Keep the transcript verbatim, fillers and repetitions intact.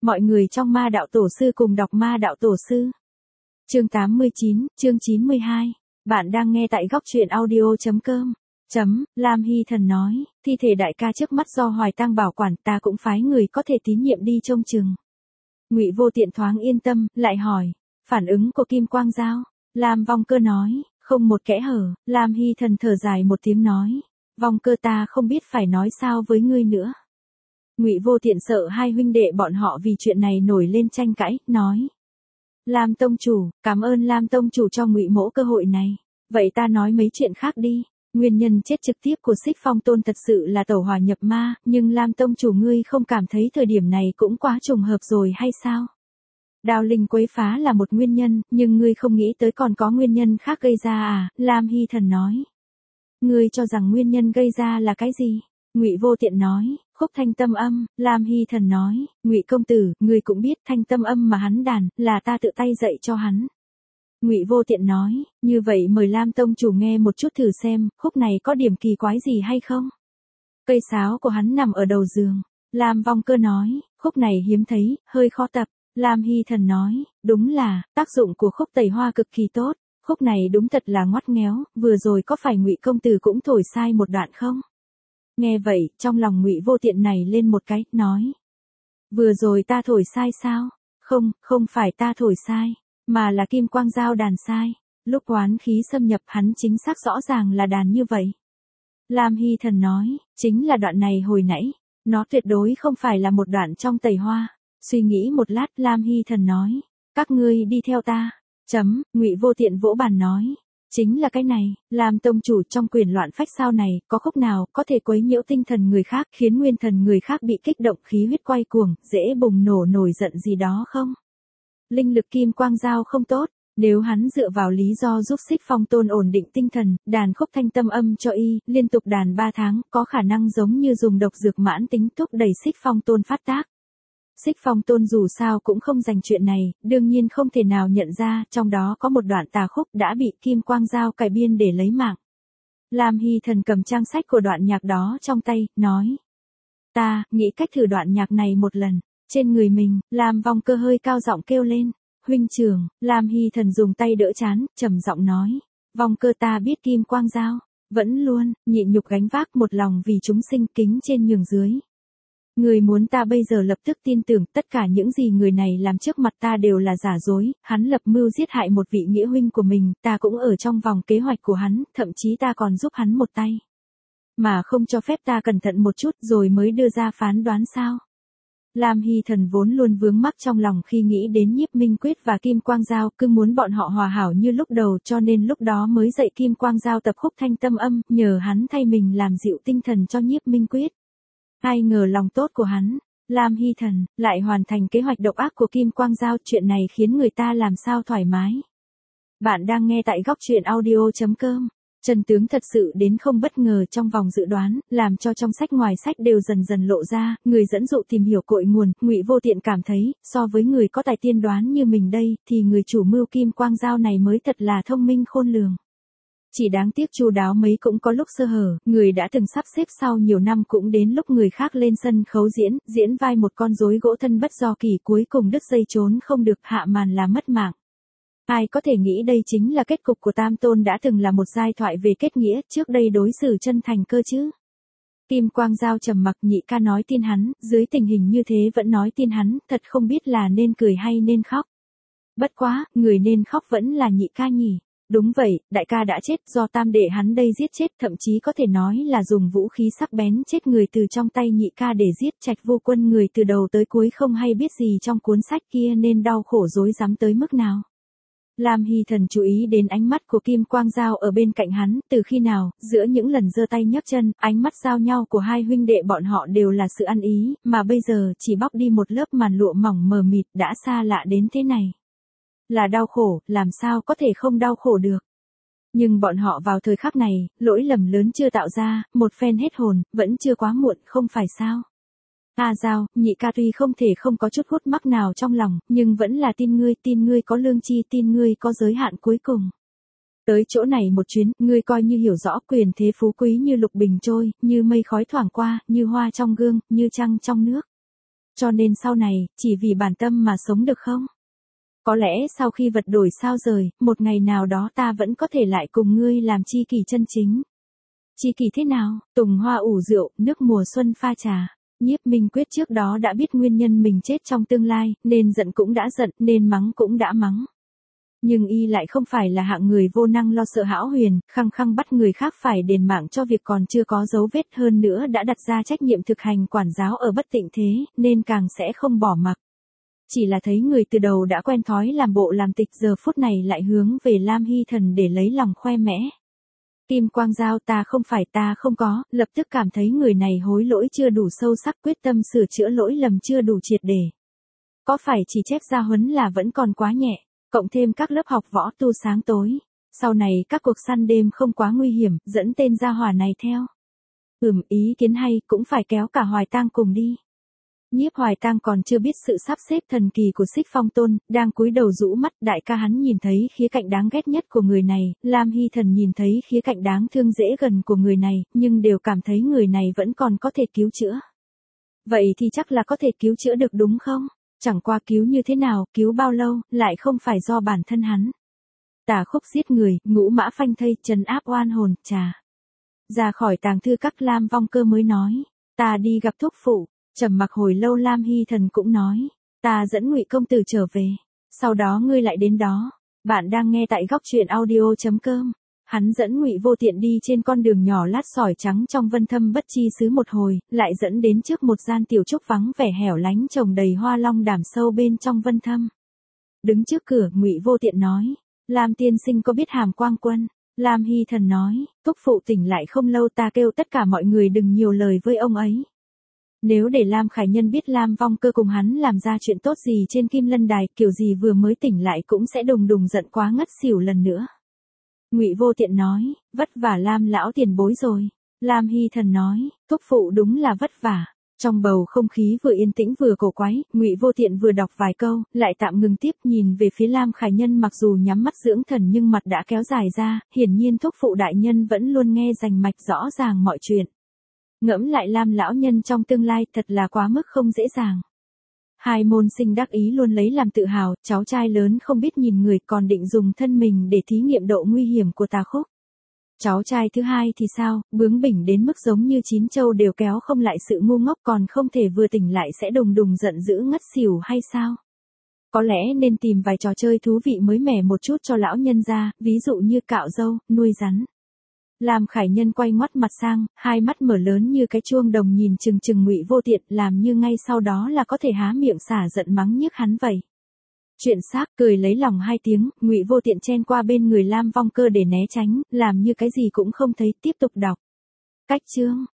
Mọi người trong Ma Đạo Tổ Sư cùng đọc Ma Đạo Tổ Sư. Chương tám mươi chín, chương chín mươi hai. Bạn đang nghe tại góc truyện audio chấm com. Chấm, Lam Hy Thần nói, thi thể đại ca trước mắt do Hoài Tăng bảo quản, ta cũng phái người có thể tín nhiệm đi trông chừng. Ngụy Vô Tiện thoáng yên tâm, lại hỏi, phản ứng của Kim Quang Dao. Lam Vong Cơ nói, không một kẽ hở. Lam Hy Thần thở dài một tiếng nói, Vong Cơ ta không biết phải nói sao với ngươi nữa. Ngụy Vô Tiện sợ hai huynh đệ bọn họ vì chuyện này nổi lên tranh cãi, nói, Lam tông chủ, cảm ơn Lam tông chủ cho Ngụy mỗ cơ hội này. Vậy ta nói mấy chuyện khác đi. Nguyên nhân chết trực tiếp của Xích Phong Tôn thật sự là tẩu hỏa nhập ma, nhưng Lam tông chủ ngươi không cảm thấy thời điểm này cũng quá trùng hợp rồi hay sao? Đao linh quấy phá là một nguyên nhân, nhưng ngươi không nghĩ tới còn có nguyên nhân khác gây ra à? Lam Hy Thần nói. Ngươi cho rằng nguyên nhân gây ra là cái gì? Ngụy Vô Tiện nói, khúc thanh tâm âm. Lam Hy Thần nói, Ngụy công tử, ngươi cũng biết thanh tâm âm mà hắn đàn, là ta tự tay dạy cho hắn. Ngụy Vô Tiện nói, như vậy mời Lam tông chủ nghe một chút thử xem, khúc này có điểm kỳ quái gì hay không? Cây sáo của hắn nằm ở đầu giường. Lam Vong Cơ nói, khúc này hiếm thấy, hơi khó tập. Lam Hy Thần nói, đúng là, tác dụng của khúc tẩy hoa cực kỳ tốt, khúc này đúng thật là ngoắt ngéo, vừa rồi có phải Ngụy công tử cũng thổi sai một đoạn không? Nghe vậy, trong lòng Ngụy Vô Tiện này lên một cái, nói, vừa rồi ta thổi sai sao? Không, không phải ta thổi sai, mà là Kim Quang Dao đàn sai. Lúc oán khí xâm nhập hắn chính xác rõ ràng là đàn như vậy. Lam Hy Thần nói, chính là đoạn này hồi nãy, nó tuyệt đối không phải là một đoạn trong tẩy hoa. Suy nghĩ một lát, Lam Hy Thần nói, các ngươi đi theo ta. Chấm, Ngụy Vô Tiện vỗ bàn nói, chính là cái này. Lam tông chủ, trong quyền loạn phách sao này, có khúc nào có thể quấy nhiễu tinh thần người khác, khiến nguyên thần người khác bị kích động, khí huyết quay cuồng, dễ bùng nổ nổi giận gì đó không? Linh lực Kim Quang Dao không tốt, nếu hắn dựa vào lý do giúp Xích Phong Tôn ổn định tinh thần, đàn khúc thanh tâm âm cho y, liên tục đàn ba tháng, có khả năng giống như dùng độc dược mãn tính thúc đẩy Xích Phong Tôn phát tác. Xích Phong Tôn dù sao cũng không dành chuyện này, đương nhiên không thể nào nhận ra, trong đó có một đoạn tà khúc đã bị Kim Quang Dao cải biên để lấy mạng. Lam Hy Thần cầm trang sách của đoạn nhạc đó trong tay, nói, ta, nghĩ cách thử đoạn nhạc này một lần. Trên người mình, Lam Vong Cơ hơi cao giọng kêu lên, huynh trưởng. Lam Hy Thần dùng tay đỡ chán, trầm giọng nói, Vong Cơ ta biết Kim Quang Dao, vẫn luôn, nhịn nhục gánh vác một lòng vì chúng sinh, kính trên nhường dưới. Người muốn ta bây giờ lập tức tin tưởng, tất cả những gì người này làm trước mặt ta đều là giả dối, hắn lập mưu giết hại một vị nghĩa huynh của mình, ta cũng ở trong vòng kế hoạch của hắn, thậm chí ta còn giúp hắn một tay. Mà không cho phép ta cẩn thận một chút rồi mới đưa ra phán đoán sao? Lam Hy Thần vốn luôn vướng mắc trong lòng khi nghĩ đến Nhiếp Minh Quyết và Kim Quang Dao, cứ muốn bọn họ hòa hảo như lúc đầu, cho nên lúc đó mới dạy Kim Quang Dao tập khúc thanh tâm âm, nhờ hắn thay mình làm dịu tinh thần cho Nhiếp Minh Quyết. Ai ngờ lòng tốt của hắn, Lam Hy Thần, lại hoàn thành kế hoạch độc ác của Kim Quang Dao, chuyện này khiến người ta làm sao thoải mái. Bạn đang nghe tại góc truyện audio chấm com. Chân tướng thật sự đến không bất ngờ trong vòng dự đoán, làm cho trong sách ngoài sách đều dần dần lộ ra, người dẫn dụ tìm hiểu cội nguồn, Ngụy Vô Tiện cảm thấy, so với người có tài tiên đoán như mình đây, thì người chủ mưu Kim Quang Dao này mới thật là thông minh khôn lường. Chỉ đáng tiếc chu đáo mấy cũng có lúc sơ hở, người đã từng sắp xếp sau nhiều năm cũng đến lúc người khác lên sân khấu diễn, diễn vai một con rối gỗ thân bất do kỳ, cuối cùng đứt dây trốn không được, hạ màn là mất mạng. Ai có thể nghĩ đây chính là kết cục của Tam Tôn đã từng là một giai thoại về kết nghĩa, trước đây đối xử chân thành cơ chứ. Kim Quang Dao trầm mặc, nhị ca nói tin hắn, dưới tình hình như thế vẫn nói tin hắn, thật không biết là nên cười hay nên khóc. Bất quá, người nên khóc vẫn là nhị ca nhỉ. Đúng vậy, đại ca đã chết, do tam đệ hắn đây giết chết, thậm chí có thể nói là dùng vũ khí sắc bén chết người từ trong tay nhị ca để giết. Trạch Vô Quân người từ đầu tới cuối không hay biết gì trong cuốn sách kia nên đau khổ rối rắm tới mức nào. Lam Hy Thần chú ý đến ánh mắt của Kim Quang Dao ở bên cạnh hắn, từ khi nào, giữa những lần giơ tay nhấc chân, ánh mắt giao nhau của hai huynh đệ bọn họ đều là sự ăn ý, mà bây giờ chỉ bóc đi một lớp màn lụa mỏng mờ mịt đã xa lạ đến thế này. Là đau khổ, làm sao có thể không đau khổ được. Nhưng bọn họ vào thời khắc này, lỗi lầm lớn chưa tạo ra, một phen hết hồn, vẫn chưa quá muộn, không phải sao? A Dao, nhị ca tuy không thể không có chút hút mắc nào trong lòng, nhưng vẫn là tin ngươi, tin ngươi có lương tri, tin ngươi có giới hạn cuối cùng. Tới chỗ này một chuyến, ngươi coi như hiểu rõ quyền thế phú quý như lục bình trôi, như mây khói thoảng qua, như hoa trong gương, như trăng trong nước. Cho nên sau này, chỉ vì bản tâm mà sống được không? Có lẽ sau khi vật đổi sao rời, một ngày nào đó ta vẫn có thể lại cùng ngươi làm tri kỷ chân chính. Tri kỷ thế nào? Tùng hoa ủ rượu, nước mùa xuân pha trà. Nhiếp Minh Quyết trước đó đã biết nguyên nhân mình chết trong tương lai, nên giận cũng đã giận, nên mắng cũng đã mắng. Nhưng y lại không phải là hạng người vô năng lo sợ hão huyền, khăng khăng bắt người khác phải đền mạng cho việc còn chưa có dấu vết, hơn nữa đã đặt ra trách nhiệm thực hành quản giáo ở bất tịnh thế, nên càng sẽ không bỏ mặc. Chỉ là thấy người từ đầu đã quen thói làm bộ làm tịch giờ phút này lại hướng về Lam Hy Thần để lấy lòng khoe mẽ. Kim Quang Giao, ta không phải, ta không có, lập tức cảm thấy người này hối lỗi chưa đủ sâu sắc, quyết tâm sửa chữa lỗi lầm chưa đủ triệt để. Có phải chỉ chép gia huấn là vẫn còn quá nhẹ, cộng thêm các lớp học võ tu sáng tối. Sau này các cuộc săn đêm không quá nguy hiểm, dẫn tên gia hỏa này theo. Ừm, ý kiến hay, cũng phải kéo cả Hoài Tang cùng đi. Nhiếp Hoài Tang còn chưa biết sự sắp xếp thần kỳ của Xích Phong Tôn, đang cúi đầu rũ mắt, đại ca hắn nhìn thấy khía cạnh đáng ghét nhất của người này, Lam Hy Thần nhìn thấy khía cạnh đáng thương dễ gần của người này, nhưng đều cảm thấy người này vẫn còn có thể cứu chữa. Vậy thì chắc là có thể cứu chữa được đúng không? Chẳng qua cứu như thế nào, cứu bao lâu, lại không phải do bản thân hắn. Tà khúc giết người, ngũ mã phanh thây, trấn áp oan hồn, trà. Ra khỏi tàng thư các, Lam Vong Cơ mới nói, ta đi gặp thúc phụ. Trầm mặc hồi lâu, Lam Hy Thần cũng nói, ta dẫn Ngụy công tử trở về, sau đó ngươi lại đến đó. Bạn đang nghe tại góc truyện audio chấm com. Hắn dẫn Ngụy Vô Tiện đi trên con đường nhỏ lát sỏi trắng trong Vân Thâm Bất Chi xứ một hồi, lại dẫn đến trước một gian tiểu trúc vắng vẻ hẻo lánh trồng đầy hoa long đàm sâu bên trong Vân Thâm. Đứng trước cửa, Ngụy Vô Tiện nói, Lam tiên sinh có biết Hàm Quang Quân? Lam Hy Thần nói, thúc phụ tỉnh lại không lâu, ta kêu tất cả mọi người đừng nhiều lời với ông ấy. Nếu để Lam Khải Nhân biết Lam Vong Cơ cùng hắn làm ra chuyện tốt gì trên Kim Lân Đài, kiểu gì vừa mới tỉnh lại cũng sẽ đùng đùng giận quá ngất xỉu lần nữa. Ngụy Vô Tiện nói, vất vả Lam lão tiền bối rồi. Lam Hy Thần nói, thúc phụ đúng là vất vả. Trong bầu không khí vừa yên tĩnh vừa cổ quái, Ngụy Vô Tiện vừa đọc vài câu, lại tạm ngừng tiếp, nhìn về phía Lam Khải Nhân, mặc dù nhắm mắt dưỡng thần nhưng mặt đã kéo dài ra, hiển nhiên thúc phụ đại nhân vẫn luôn nghe rành mạch rõ ràng mọi chuyện. Ngẫm lại Lam lão nhân trong tương lai, thật là quá mức không dễ dàng. Hai môn sinh đắc ý luôn lấy làm tự hào, cháu trai lớn không biết nhìn người, còn định dùng thân mình để thí nghiệm độ nguy hiểm của tà khúc. Cháu trai thứ hai thì sao, bướng bỉnh đến mức giống như chín châu đều kéo không lại sự ngu ngốc, còn không thể vừa tỉnh lại sẽ đùng đùng giận dữ ngất xỉu hay sao? Có lẽ nên tìm vài trò chơi thú vị mới mẻ một chút cho lão nhân ra, ví dụ như cạo râu, nuôi rắn. Lam Khải Nhân quay ngoắt mặt sang, hai mắt mở lớn như cái chuông đồng nhìn chừng chừng Ngụy Vô Tiện, làm như ngay sau đó là có thể há miệng xả giận mắng nhiếc hắn vậy. Chuyện xác, cười lấy lòng hai tiếng, Ngụy Vô Tiện chen qua bên người Lam Vong Cơ để né tránh, làm như cái gì cũng không thấy, tiếp tục đọc. Cách chương,